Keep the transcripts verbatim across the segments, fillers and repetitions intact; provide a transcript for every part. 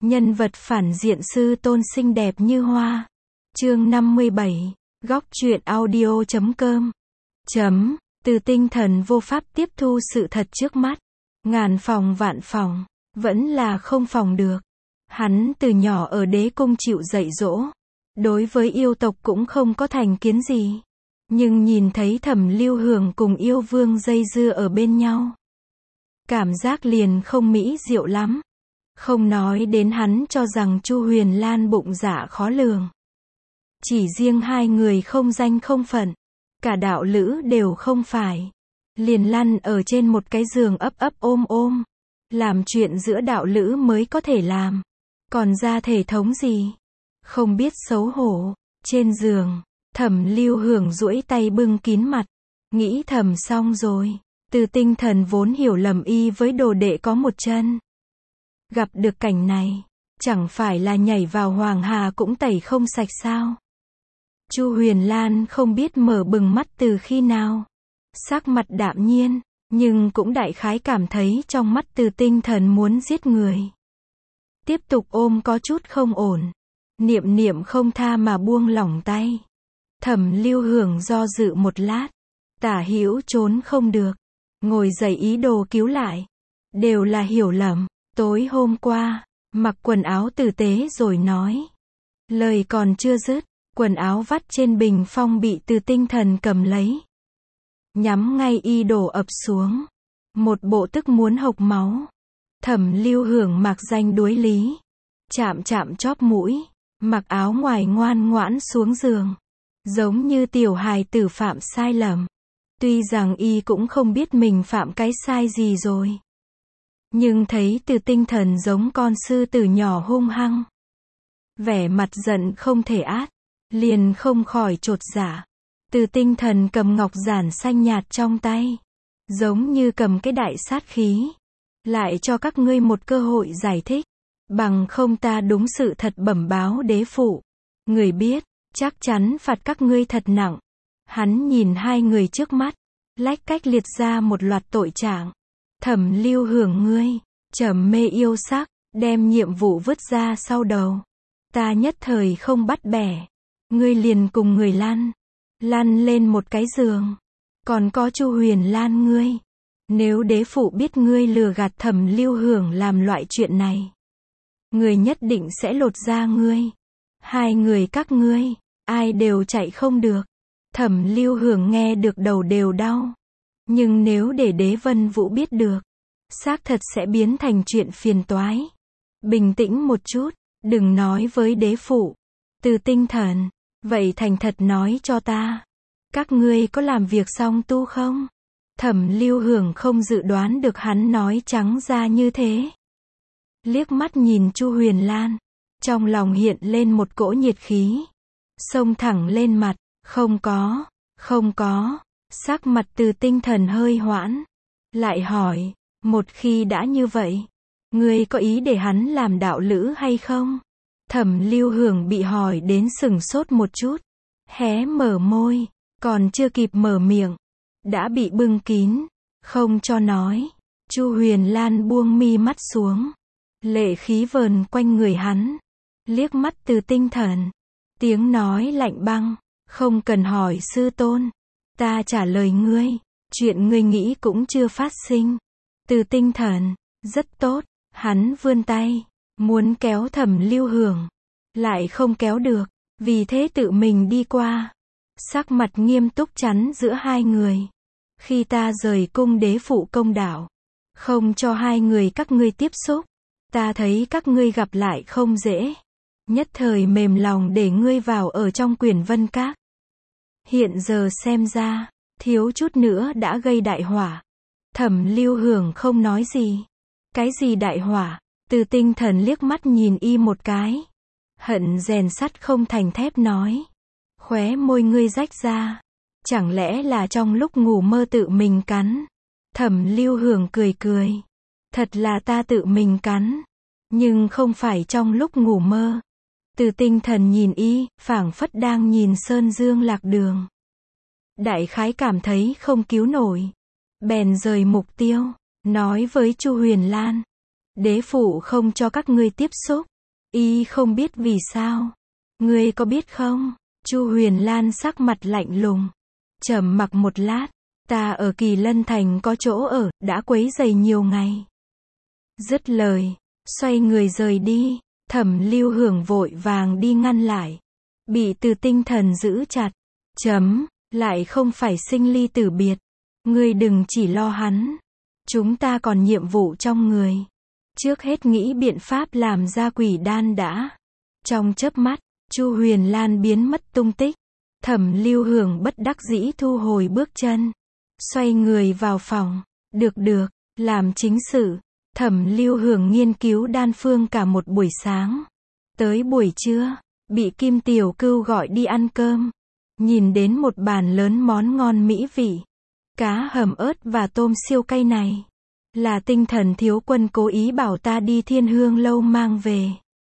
Nhân vật phản diện sư tôn xinh đẹp như hoa. Chương năm mươi bảy, góc truyện audio chấm com. Chấm, từ tinh thần vô pháp tiếp thu sự thật trước mắt. Ngàn phòng vạn phòng, vẫn là không phòng được. Hắn từ nhỏ ở đế cung chịu dạy dỗ. Đối với yêu tộc cũng không có thành kiến gì. Nhưng nhìn thấy Thẩm Lưu Hưởng cùng yêu vương dây dưa ở bên nhau. Cảm giác liền không mỹ diệu lắm. Không nói đến hắn cho rằng Chu Huyền Lan bụng dạ khó lường. Chỉ riêng hai người không danh không phận. Cả đạo lữ đều không phải. Liền lăn ở trên một cái giường ấp ấp ôm ôm. Làm chuyện giữa đạo lữ mới có thể làm. Còn ra thể thống gì? Không biết xấu hổ. Trên giường, Thẩm Lưu Hưởng duỗi tay bưng kín mặt. Nghĩ thầm xong rồi. Từ tinh thần vốn hiểu lầm y với đồ đệ có một chân. Gặp được cảnh này, chẳng phải là nhảy vào hoàng hà cũng tẩy không sạch sao? Chu Huyền Lan không biết mở bừng mắt từ khi nào. Sắc mặt đạm nhiên, nhưng cũng đại khái cảm thấy trong mắt từ tinh thần muốn giết người. Tiếp tục ôm có chút không ổn. Niệm niệm không tha mà buông lỏng tay. Thẩm Lưu Hưởng do dự một lát. Tả hữu trốn không được. Ngồi dậy ý đồ cứu lại. Đều là hiểu lầm. Tối hôm qua, mặc quần áo tử tế rồi nói. Lời còn chưa dứt, quần áo vắt trên bình phong bị từ tinh thần cầm lấy. Nhắm ngay y đổ ập xuống. Một bộ tức muốn hộc máu. Thẩm Lưu Hưởng mặc danh đuối lý. Chạm chạm chóp mũi, mặc áo ngoài ngoan ngoãn xuống giường. Giống như tiểu hài tử phạm sai lầm. Tuy rằng y cũng không biết mình phạm cái sai gì rồi. Nhưng thấy từ tinh thần giống con sư tử nhỏ hung hăng. Vẻ mặt giận không thể át. Liền không khỏi chột dạ. Từ tinh thần cầm ngọc giản xanh nhạt trong tay. Giống như cầm cái đại sát khí. Lại cho các ngươi một cơ hội giải thích. Bằng không ta đúng sự thật bẩm báo đế phụ. Người biết, chắc chắn phạt các ngươi thật nặng. Hắn nhìn hai người trước mắt. Lách cách liệt ra một loạt tội trạng. Thẩm Lưu Hưởng ngươi, trầm mê yêu sắc, đem nhiệm vụ vứt ra sau đầu. Ta nhất thời không bắt bẻ. Ngươi liền cùng người lăn. Lăn lên một cái giường. Còn có Chu Huyền Lan ngươi. Nếu đế phụ biết ngươi lừa gạt Thẩm Lưu Hưởng làm loại chuyện này. Ngươi nhất định sẽ lột da ngươi. Hai người các ngươi, ai đều chạy không được. Thẩm Lưu Hưởng nghe được đầu đều đau. Nhưng nếu để Đế Vân Vũ biết được, xác thật sẽ biến thành chuyện phiền toái. Bình tĩnh một chút, đừng nói với đế phụ. Từ tinh thần, vậy thành thật nói cho ta. Các ngươi có làm việc song tu không? Thẩm Lưu Hưởng không dự đoán được hắn nói trắng ra như thế. Liếc mắt nhìn Chu Huyền Lan, trong lòng hiện lên một cỗ nhiệt khí. Xông thẳng lên mặt, không có, không có. Sắc mặt từ tinh thần hơi hoãn. Lại hỏi, một khi đã như vậy, ngươi có ý để hắn làm đạo lữ hay không? Thẩm Lưu Hưởng bị hỏi đến sừng sốt một chút. Hé mở môi, còn chưa kịp mở miệng. Đã bị bưng kín, không cho nói. Chu Huyền Lan buông mi mắt xuống. Lệ khí vờn quanh người hắn. Liếc mắt từ tinh thần. Tiếng nói lạnh băng, không cần hỏi sư tôn. Ta trả lời ngươi, chuyện ngươi nghĩ cũng chưa phát sinh. Từ tinh thần, rất tốt, hắn vươn tay, muốn kéo Thẩm Lưu Hưởng, lại không kéo được, vì thế tự mình đi qua. Sắc mặt nghiêm túc chắn giữa hai người. Khi ta rời cung đế phụ công đảo, không cho hai người các ngươi tiếp xúc, ta thấy các ngươi gặp lại không dễ. Nhất thời mềm lòng để ngươi vào ở trong Quyển Vân Các. Hiện giờ xem ra, thiếu chút nữa đã gây đại hỏa. Thẩm Lưu Hưởng không nói gì. Cái gì đại hỏa? Từ tinh thần liếc mắt nhìn y một cái. Hận rèn sắt không thành thép nói. Khóe môi ngươi rách ra. Chẳng lẽ là trong lúc ngủ mơ tự mình cắn? Thẩm Lưu Hưởng cười cười. Thật là ta tự mình cắn. Nhưng không phải trong lúc ngủ mơ. Từ tinh thần nhìn y, phảng phất đang nhìn sơn dương lạc đường. Đại khái cảm thấy không cứu nổi. Bèn rời mục tiêu, nói với Chu Huyền Lan. Đế phụ không cho các ngươi tiếp xúc. Y không biết vì sao. Ngươi có biết không? Chu Huyền Lan sắc mặt lạnh lùng. Trầm mặc một lát. Ta ở Kỳ Lân Thành có chỗ ở, đã quấy rầy nhiều ngày. Dứt lời, xoay người rời đi. Thẩm Lưu Hưởng vội vàng đi ngăn lại. Bị Từ Tinh Thần giữ chặt. Chấm, lại không phải sinh ly tử biệt. Ngươi đừng chỉ lo hắn. Chúng ta còn nhiệm vụ trong người. Trước hết nghĩ biện pháp làm ra quỷ đan đã. Trong chớp mắt, Chu Huyền Lan biến mất tung tích. Thẩm Lưu Hưởng bất đắc dĩ thu hồi bước chân. Xoay người vào phòng. Được được, làm chính sự. Thẩm Lưu Hưởng nghiên cứu đan phương cả một buổi sáng. Tới buổi trưa, bị Kim Tiểu Cưu gọi đi ăn cơm. Nhìn đến một bàn lớn món ngon mỹ vị. Cá hầm ớt và tôm siêu cay này. Là Tinh Thần thiếu quân cố ý bảo ta đi Thiên Hương lâu mang về.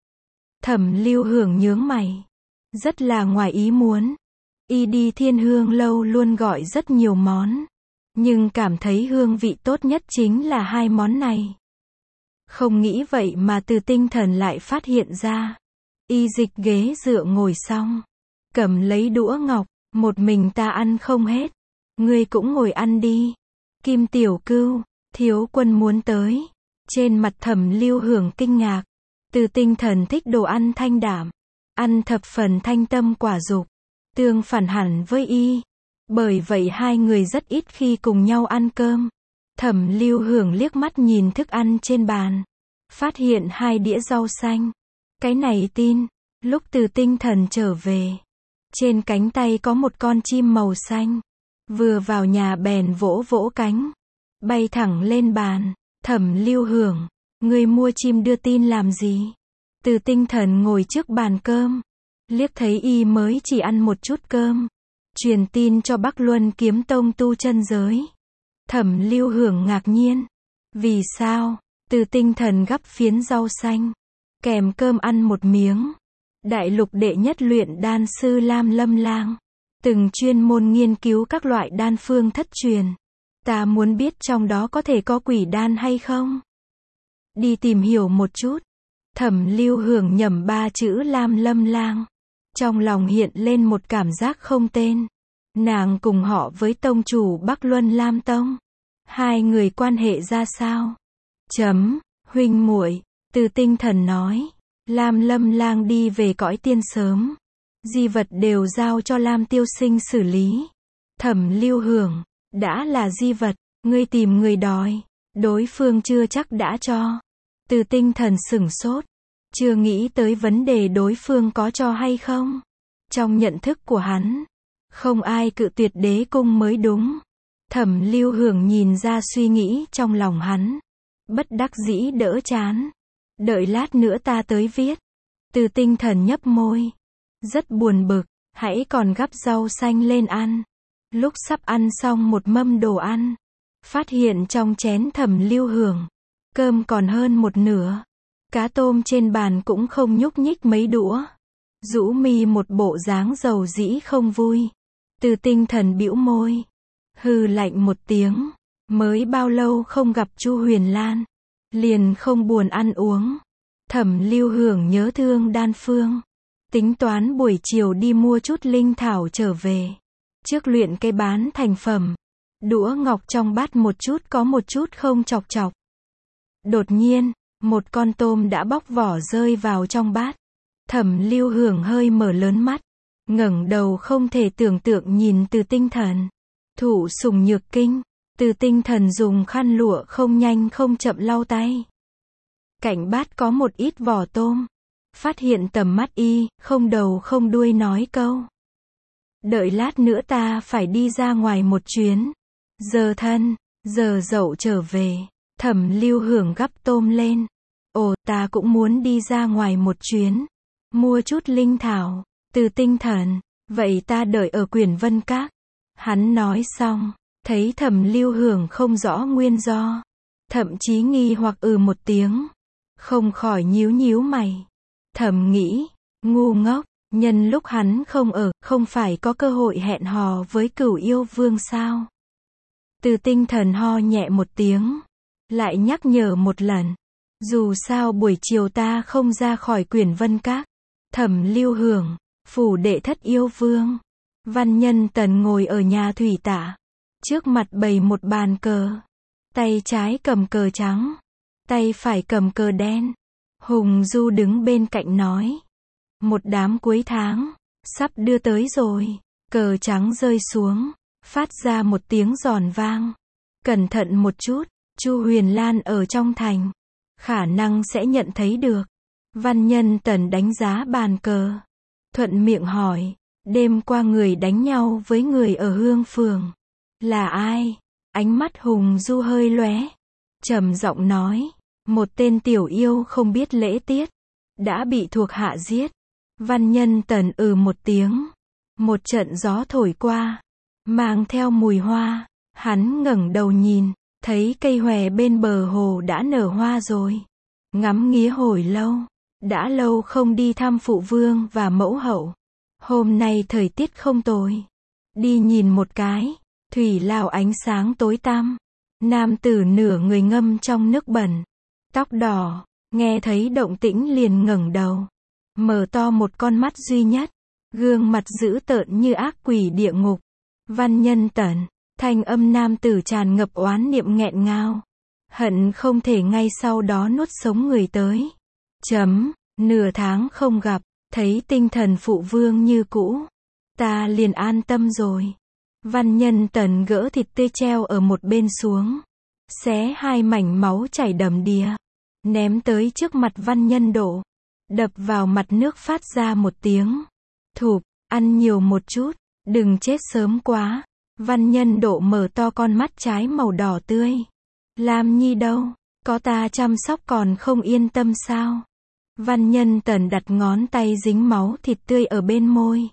Thẩm Lưu Hưởng nhướng mày. Rất là ngoài ý muốn. Y đi Thiên Hương lâu luôn gọi rất nhiều món. Nhưng cảm thấy hương vị tốt nhất chính là hai món này. Không nghĩ vậy mà Từ Tinh Thần lại phát hiện ra. Y dịch ghế dựa ngồi xong. Cầm lấy đũa ngọc. Một mình ta ăn không hết. Ngươi cũng ngồi ăn đi. Kim Tiểu Cưu, thiếu quân muốn tới. Trên mặt Thẩm Lưu Hưởng kinh ngạc. Từ Tinh Thần thích đồ ăn thanh đạm. Ăn thập phần thanh tâm quả dục. Tương phản hẳn với y. Bởi vậy hai người rất ít khi cùng nhau ăn cơm. Thẩm Lưu Hưởng liếc mắt nhìn thức ăn trên bàn. Phát hiện hai đĩa rau xanh. Cái này tin. Lúc Từ Tinh Thần trở về. Trên cánh tay có một con chim màu xanh. Vừa vào nhà bèn vỗ vỗ cánh. Bay thẳng lên bàn. Thẩm Lưu Hưởng. Ngươi mua chim đưa tin làm gì? Từ Tinh Thần ngồi trước bàn cơm. Liếc thấy y mới chỉ ăn một chút cơm. Truyền tin cho Bắc Luân Kiếm Tông tu chân giới. Thẩm Lưu Hưởng ngạc nhiên. Vì sao? Từ Tinh Thần gắp phiến rau xanh. Kèm cơm ăn một miếng. Đại lục đệ nhất luyện đan sư Lam Lâm Lang. Từng chuyên môn nghiên cứu các loại đan phương thất truyền. Ta muốn biết trong đó có thể có quỷ đan hay không? Đi tìm hiểu một chút. Thẩm Lưu Hưởng nhẩm ba chữ Lam Lâm Lang. Trong lòng hiện lên một cảm giác không tên. Nàng cùng họ với tông chủ Bắc Luân Lam Tông. Hai người quan hệ ra sao? Chấm, huynh muội. Từ Tinh Thần nói. Lam Lâm Lang đi về cõi tiên sớm. Di vật đều giao cho Lam Tiêu Sinh xử lý. Thẩm Lưu Hưởng. Đã là di vật, ngươi tìm người đòi. Đối phương chưa chắc đã cho. Từ Tinh Thần sửng sốt. Chưa nghĩ tới vấn đề đối phương có cho hay không. Trong nhận thức của hắn. Không ai cự tuyệt đế cung mới đúng. Thẩm Lưu Hưởng nhìn ra suy nghĩ trong lòng hắn. Bất đắc dĩ đỡ chán. Đợi lát nữa ta tới viết. Từ Tinh Thần nhấp môi. Rất buồn bực. Hãy còn gắp rau xanh lên ăn. Lúc sắp ăn xong một mâm đồ ăn. Phát hiện trong chén Thẩm Lưu Hưởng. Cơm còn hơn một nửa. Cá tôm trên bàn cũng không nhúc nhích mấy đũa. Rũ mi một bộ dáng dầu dĩ không vui. Từ Tinh Thần bĩu môi. Hừ lạnh một tiếng. Mới bao lâu không gặp Chu Huyền Lan. Liền không buồn ăn uống. Thẩm Lưu Hưởng nhớ thương đan phương. Tính toán buổi chiều đi mua chút linh thảo trở về. Trước luyện cây bán thành phẩm. Đũa ngọc trong bát một chút có một chút không chọc chọc. Đột nhiên, một con tôm đã bóc vỏ rơi vào trong bát. Thẩm Lưu Hưởng hơi mở lớn mắt. Ngẩng đầu không thể tưởng tượng nhìn Từ Tinh Thần. Thủ sùng nhược kinh. Từ Tinh Thần dùng khăn lụa không nhanh không chậm lau tay. Cạnh bát có một ít vỏ tôm. Phát hiện tầm mắt y, không đầu không đuôi nói câu. Đợi lát nữa ta phải đi ra ngoài một chuyến. Giờ thân, giờ dậu trở về. Thẩm Lưu Hưởng gắp tôm lên. Ồ, ta cũng muốn đi ra ngoài một chuyến. Mua chút linh thảo. Từ Tinh Thần. Vậy ta đợi ở Quyển Vân Các. Hắn nói xong. Thấy Thẩm Lưu Hưởng không rõ nguyên do. Thậm chí nghi hoặc ừ một tiếng. Không khỏi nhíu nhíu mày. Thầm nghĩ. Ngu ngốc. Nhân lúc hắn không ở, không phải có cơ hội hẹn hò với Cửu Yêu Vương sao? Từ Tinh Thần ho nhẹ một tiếng. Lại nhắc nhở một lần. Dù sao buổi chiều ta không ra khỏi Quyển Vân Các. Thẩm Lưu Hưởng, phủ đệ thất yêu vương. Văn Nhân Tần ngồi ở nhà thủy tạ. Trước mặt bày một bàn cờ. Tay trái cầm cờ trắng. Tay phải cầm cờ đen. Hùng Du đứng bên cạnh nói. Một đám cuối tháng. Sắp đưa tới rồi. Cờ trắng rơi xuống. Phát ra một tiếng giòn vang. Cẩn thận một chút. Chu Huyền Lan ở trong thành. Khả năng sẽ nhận thấy được. Văn Nhân Tần đánh giá bàn cờ. Thuận miệng hỏi. Đêm qua người đánh nhau với người ở Hương Phường. Là ai? Ánh mắt Hùng Du hơi lóe. Trầm giọng nói. Một tên tiểu yêu không biết lễ tiết. Đã bị thuộc hạ giết. Văn Nhân Tần ừ một tiếng. Một trận gió thổi qua. Mang theo mùi hoa. Hắn ngẩng đầu nhìn. Thấy cây hòe bên bờ hồ đã nở hoa rồi. Ngắm nghía hồi lâu. Đã lâu không đi thăm phụ vương và mẫu hậu. Hôm nay thời tiết không tồi. Đi nhìn một cái. Thủy lao ánh sáng tối tăm. Nam tử nửa người ngâm trong nước bẩn. Tóc đỏ. Nghe thấy động tĩnh liền ngẩng đầu. Mở to một con mắt duy nhất. Gương mặt dữ tợn như ác quỷ địa ngục. Văn Nhân Tần. Thanh âm nam tử tràn ngập oán niệm nghẹn ngào. Hận không thể ngay sau đó nuốt sống người tới. Chấm. Nửa tháng không gặp. Thấy tinh thần phụ vương như cũ. Ta liền an tâm rồi. Văn Nhân Tần gỡ thịt tươi treo ở một bên xuống. Xé hai mảnh máu chảy đầm đìa. Ném tới trước mặt Văn Nhân Độ. Đập vào mặt nước phát ra một tiếng. Thụp, ăn nhiều một chút. Đừng chết sớm quá. Văn Nhân Độ mở to con mắt trái màu đỏ tươi. Lam Nhi đâu? Có ta chăm sóc còn không yên tâm sao? Văn Nhân Tần đặt ngón tay dính máu thịt tươi ở bên môi.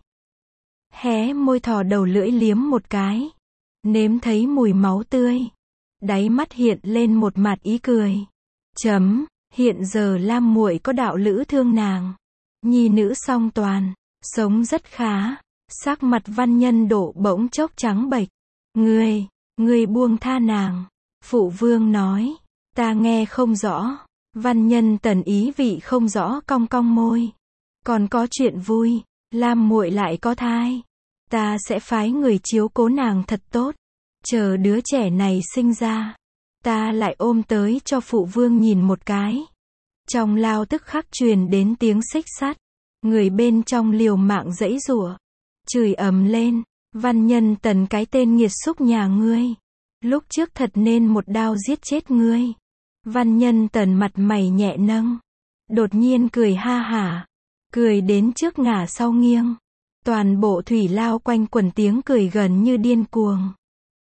Hé môi thò đầu lưỡi liếm một cái. Nếm thấy mùi máu tươi. Đáy mắt hiện lên một mặt ý cười. Chấm, hiện giờ Lam muội có đạo lữ thương nàng. Nhi nữ song toàn, sống rất khá. Sắc mặt Văn Nhân Độ bỗng chốc trắng bệch. Ngươi, ngươi buông tha nàng. Phụ vương nói, ta nghe không rõ. Văn Nhân Tần ý vị không rõ cong cong môi. Còn có chuyện vui, Lam muội lại có thai. Ta sẽ phái người chiếu cố nàng thật tốt. Chờ đứa trẻ này sinh ra. Ta lại ôm tới cho phụ vương nhìn một cái. Trong lao tức khắc truyền đến tiếng xích sắt. Người bên trong liều mạng giãy giụa. Chửi ầm lên. Văn Nhân Tần cái tên nghiệt xúc nhà ngươi. Lúc trước thật nên một đao giết chết ngươi. Văn Nhân Tần mặt mày nhẹ nâng. Đột nhiên cười ha hả. Cười đến trước ngả sau nghiêng. Toàn bộ thủy lao quanh quẩn tiếng cười gần như điên cuồng.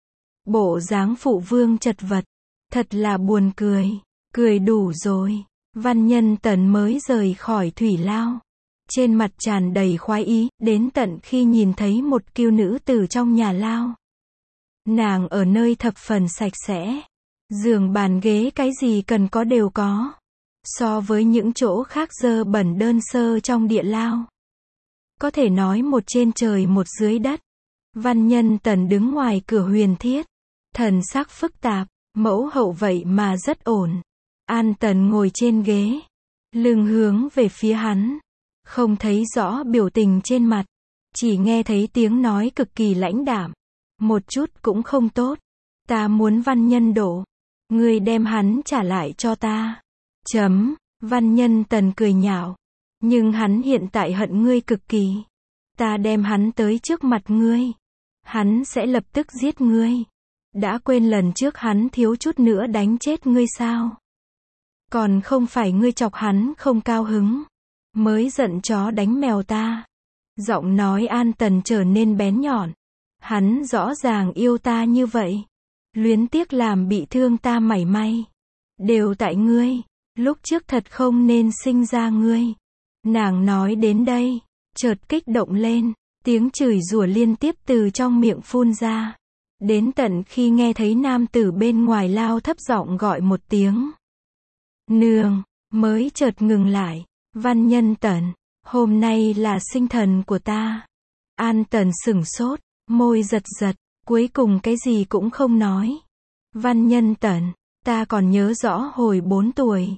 Bộ dáng phụ vương chật vật. Thật là buồn cười. Cười đủ rồi. Văn Nhân Tần mới rời khỏi thủy lao. Trên mặt tràn đầy khoái ý, đến tận khi nhìn thấy một kiêu nữ từ trong nhà lao. Nàng ở nơi thập phần sạch sẽ. Giường bàn ghế cái gì cần có đều có. So với những chỗ khác dơ bẩn đơn sơ trong địa lao. Có thể nói một trên trời một dưới đất. Văn Nhân Tần đứng ngoài cửa huyền thiết. Thần sắc phức tạp, mẫu hậu vậy mà rất ổn. An Tần ngồi trên ghế. Lưng hướng về phía hắn. Không thấy rõ biểu tình trên mặt. Chỉ nghe thấy tiếng nói cực kỳ lãnh đạm. Một chút cũng không tốt. Ta muốn Văn Nhân Độ. Ngươi đem hắn trả lại cho ta. Chấm. Văn Nhân Tần cười nhạo. Nhưng hắn hiện tại hận ngươi cực kỳ. Ta đem hắn tới trước mặt ngươi. Hắn sẽ lập tức giết ngươi. Đã quên lần trước hắn thiếu chút nữa đánh chết ngươi sao? Còn không phải ngươi chọc hắn không cao hứng. Mới giận chó đánh mèo ta. Giọng nói An Tần trở nên bén nhọn. Hắn rõ ràng yêu ta như vậy. Luyến tiếc làm bị thương ta mảy may. Đều tại ngươi. Lúc trước thật không nên sinh ra ngươi. Nàng nói đến đây. Chợt kích động lên. Tiếng chửi rủa liên tiếp từ trong miệng phun ra. Đến tận khi nghe thấy nam tử bên ngoài lao thấp giọng gọi một tiếng. Nương. Mới chợt ngừng lại. Văn Nhân Tần. Hôm nay là sinh thần của ta. An Tần sửng sốt. Môi giật giật. Cuối cùng cái gì cũng không nói. Văn Nhân Tần. Ta còn nhớ rõ hồi bốn tuổi.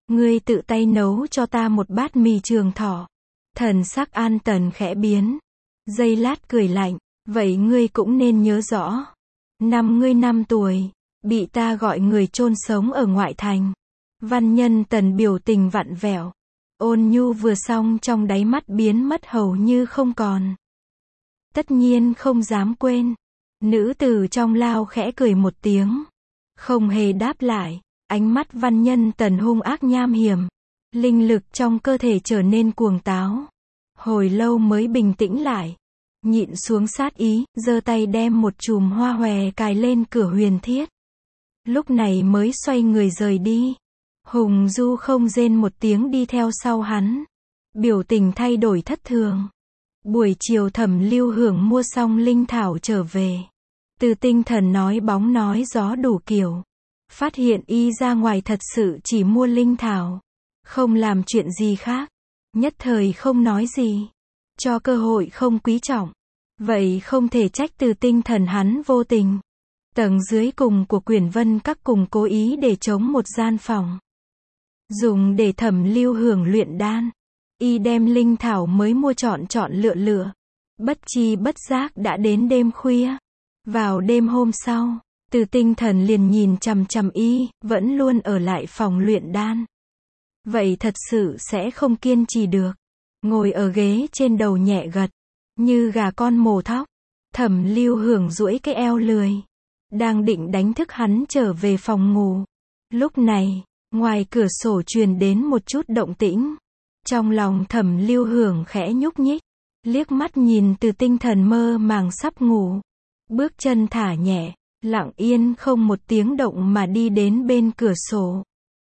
Ngươi tự tay nấu cho ta một bát mì trường thọ. Thần sắc An Tần khẽ biến. Giây lát cười lạnh, vậy ngươi cũng nên nhớ rõ. Năm ngươi năm tuổi, bị ta gọi người chôn sống ở ngoại thành. Văn Nhân Tần biểu tình vặn vẹo. Ôn nhu vừa xong trong đáy mắt biến mất hầu như không còn. Tất nhiên không dám quên. Nữ tử trong lao khẽ cười một tiếng. Không hề đáp lại. Ánh mắt Văn Nhân Tần hung ác nham hiểm. Linh lực trong cơ thể trở nên cuồng táo. Hồi lâu mới bình tĩnh lại. Nhịn xuống sát ý, giơ tay đem một chùm hoa hòe cài lên cửa huyền thiết. Lúc này mới xoay người rời đi. Hùng Du không rên một tiếng đi theo sau hắn. Biểu tình thay đổi thất thường. Buổi chiều Thẩm Lưu Hưởng mua xong linh thảo trở về. Từ Tinh Thần nói bóng nói gió đủ kiểu. Phát hiện y ra ngoài thật sự chỉ mua linh thảo. Không làm chuyện gì khác. Nhất thời không nói gì. Cho cơ hội không quý trọng. Vậy không thể trách Từ Tinh Thần hắn vô tình. Tầng dưới cùng của Quyển Vân Các cùng cố ý để chống một gian phòng. Dùng để Thẩm Lưu Hưởng luyện đan. Y đem linh thảo mới mua chọn chọn lựa lựa. Bất chi bất giác đã đến đêm khuya. Vào đêm hôm sau, Từ Tinh Thần liền nhìn chằm chằm y, vẫn luôn ở lại phòng luyện đan. Vậy thật sự sẽ không kiên trì được. Ngồi ở ghế trên đầu nhẹ gật, như gà con mổ thóc. Thẩm Lưu Hưởng duỗi cái eo lười. Đang định đánh thức hắn trở về phòng ngủ. Lúc này, ngoài cửa sổ truyền đến một chút động tĩnh. Trong lòng Thẩm Lưu Hưởng khẽ nhúc nhích. Liếc mắt nhìn Từ Tinh Thần mơ màng sắp ngủ. Bước chân thả nhẹ, lặng yên không một tiếng động mà đi đến bên cửa sổ.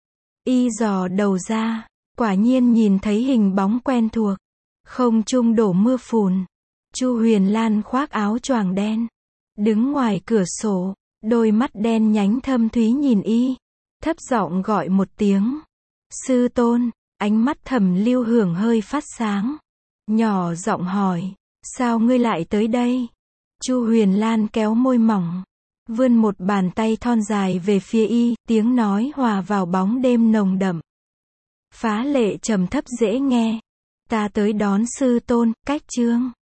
Y dò đầu ra, quả nhiên nhìn thấy hình bóng quen thuộc. Không trung đổ mưa phùn. Chu Huyền Lan khoác áo choàng đen. Đứng ngoài cửa sổ, đôi mắt đen nhánh thâm thúy nhìn y. Thấp giọng gọi một tiếng. Sư tôn, ánh mắt Thẩm Lưu Hưởng hơi phát sáng. Nhỏ giọng hỏi, sao ngươi lại tới đây? Chu Huyền Lan kéo môi mỏng. Vươn một bàn tay thon dài về phía y, tiếng nói hòa vào bóng đêm nồng đậm. Phá lệ trầm thấp dễ nghe. Ta tới đón sư tôn, cách chương.